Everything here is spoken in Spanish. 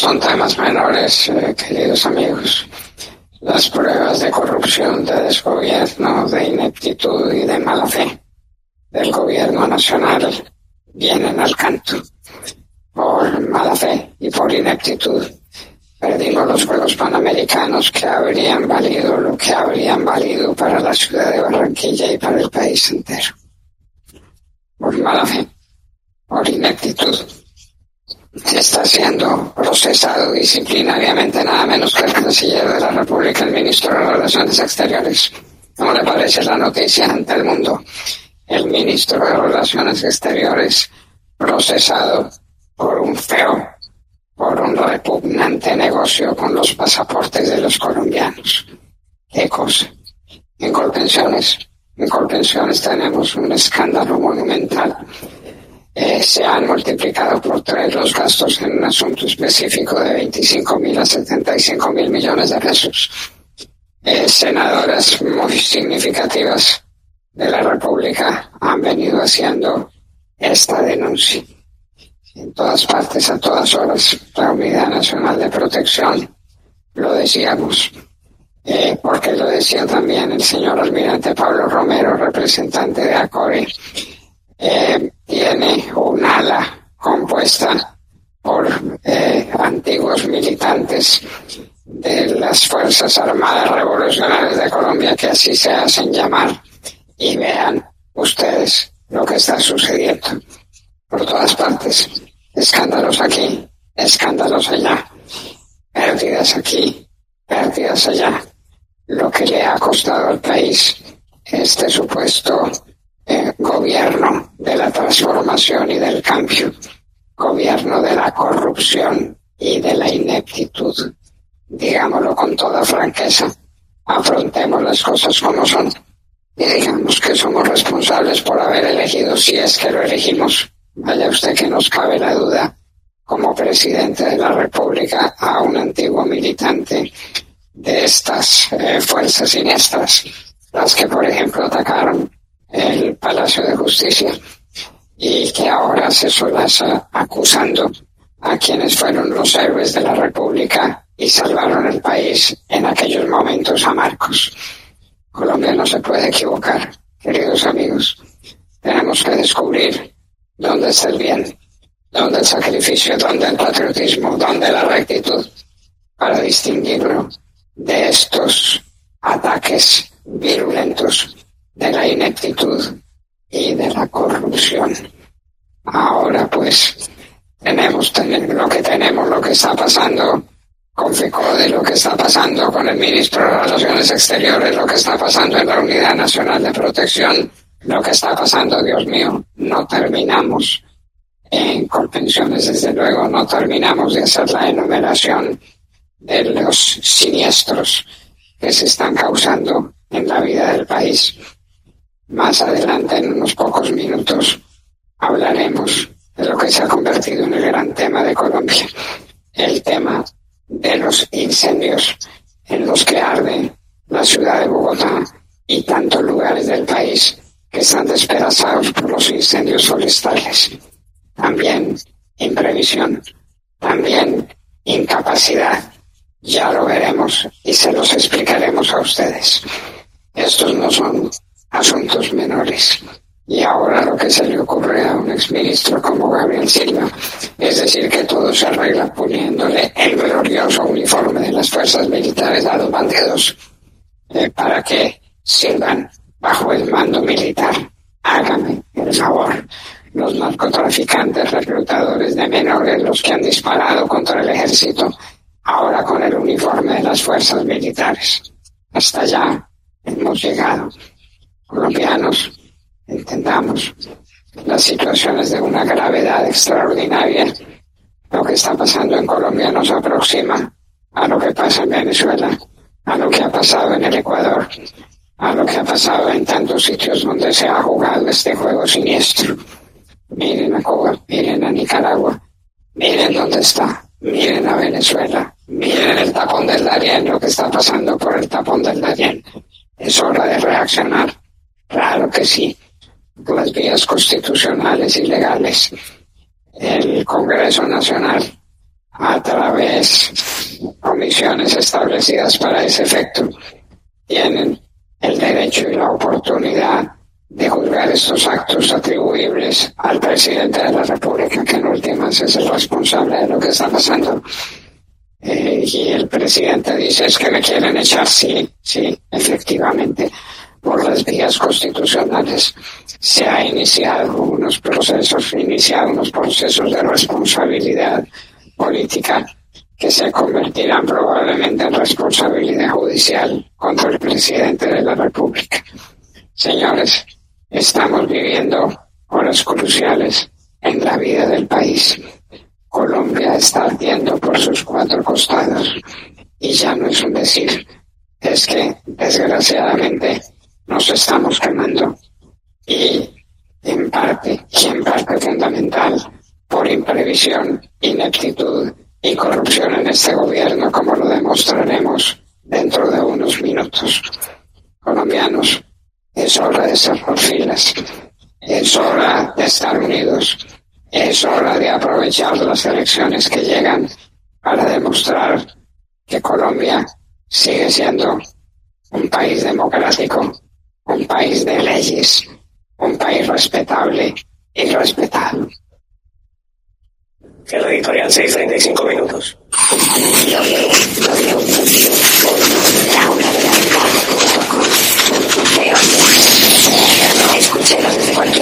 son temas menores, queridos amigos. Las pruebas de corrupción, de desgobierno, de ineptitud y de mala fe del gobierno nacional vienen al canto. Por mala fe y por ineptitud perdimos los Juegos Panamericanos que habrían valido lo que habrían valido para la ciudad de Barranquilla y para el país entero. Por mala fe, por ineptitud, está siendo procesado disciplinariamente nada menos que el canciller de la República, el ministro de Relaciones Exteriores. ¿Cómo le parece la noticia ante el mundo? El ministro de Relaciones Exteriores procesado por un feo, por un repugnante negocio con los pasaportes de los colombianos. ¿Qué cosa? En Colpensiones tenemos un escándalo monumental. Se han multiplicado por 3 los gastos en un asunto específico de 25.000 a 75.000 millones de pesos. Senadoras muy significativas de la República han venido haciendo esta denuncia. En todas partes, a todas horas, la Unidad Nacional de Protección, lo decíamos, porque lo decía también el señor almirante Pablo Romero, representante de ACORE, tiene un ala compuesta por antiguos militantes de las Fuerzas Armadas Revolucionarias de Colombia, que así se hacen llamar, y vean ustedes lo que está sucediendo por todas partes. Escándalos aquí, escándalos allá, pérdidas aquí, pérdidas allá. Lo que le ha costado al país este supuesto gobierno de la transformación y del cambio, gobierno de la corrupción y de la ineptitud. Digámoslo con toda franqueza, afrontemos las cosas como son y digamos que somos responsables por haber elegido, si es que lo elegimos, vaya usted que nos cabe la duda, como presidente de la República, a un antiguo militante de estas fuerzas siniestras, las que por ejemplo atacaron el Palacio de Justicia y que ahora se solaza acusando a quienes fueron los héroes de la República y salvaron el país en aquellos momentos amargos. Colombia no se puede equivocar, queridos amigos. Tenemos que descubrir dónde está el bien, dónde el sacrificio, dónde el patriotismo, dónde la rectitud, para distinguirlo de estos ataques virulentos de la ineptitud y de la corrupción. Ahora pues tenemos lo que está pasando con FECODE, lo que está pasando con el ministro de Relaciones Exteriores, lo que está pasando en la Unidad Nacional de Protección, lo que está pasando, Dios mío, no terminamos en Colpensiones, desde luego, no terminamos de hacer la enumeración de los siniestros que se están causando en la vida del país. Más adelante, en unos pocos minutos, hablaremos de lo que se ha convertido en el gran tema de Colombia, el tema de los incendios en los que arde la ciudad de Bogotá y tantos lugares del país que están despedazados por los incendios forestales. También imprevisión, también incapacidad. Ya lo veremos y se los explicaremos a ustedes. Estos no son asuntos menores. Y ahora lo que se le ocurre a un exministro como Gabriel Silva, es decir, que todo se arregla poniéndole el glorioso uniforme de las fuerzas militares a los bandidos para que sirvan bajo el mando militar. Hágame el favor. Los narcotraficantes, reclutadores de menores, los que han disparado contra el ejército, ahora con el uniforme de las fuerzas militares. Hasta allá hemos llegado. Colombianos, entendamos, la situación es de una gravedad extraordinaria. Lo que está pasando en Colombia nos aproxima a lo que pasa en Venezuela, a lo que ha pasado en el Ecuador, a lo que ha pasado en tantos sitios donde se ha jugado este juego siniestro. Miren a Cuba, miren a Nicaragua, miren dónde está, miren a Venezuela, miren el tapón del Darién, lo que está pasando por el tapón del Darién. Es hora de reaccionar. Claro que sí. Las vías constitucionales y legales. El Congreso Nacional a través de comisiones establecidas para ese efecto, tienen el derecho y la oportunidad de juzgar estos actos atribuibles al presidente de la República, que en últimas es el responsable de lo que está pasando. Y el presidente dice, es que me quieren echar. Sí, efectivamente, por las vías constitucionales se ha iniciado unos procesos de responsabilidad política que se convertirán probablemente en responsabilidad judicial contra el presidente de la República. Señores, estamos viviendo horas cruciales en la vida del país. Colombia está ardiendo por sus cuatro costados y ya no es un decir, es que desgraciadamente nos estamos quemando y en parte fundamental por imprevisión, ineptitud y corrupción en este gobierno, como lo demostraremos dentro de unos minutos. Colombianos, es hora de cerrar filas, es hora de estar unidos, es hora de aprovechar las elecciones que llegan para demostrar que Colombia sigue siendo un país democrático, un país de leyes, un país respetable y respetado. El editorial 6:35 minutos. Escúchelo desde cualquier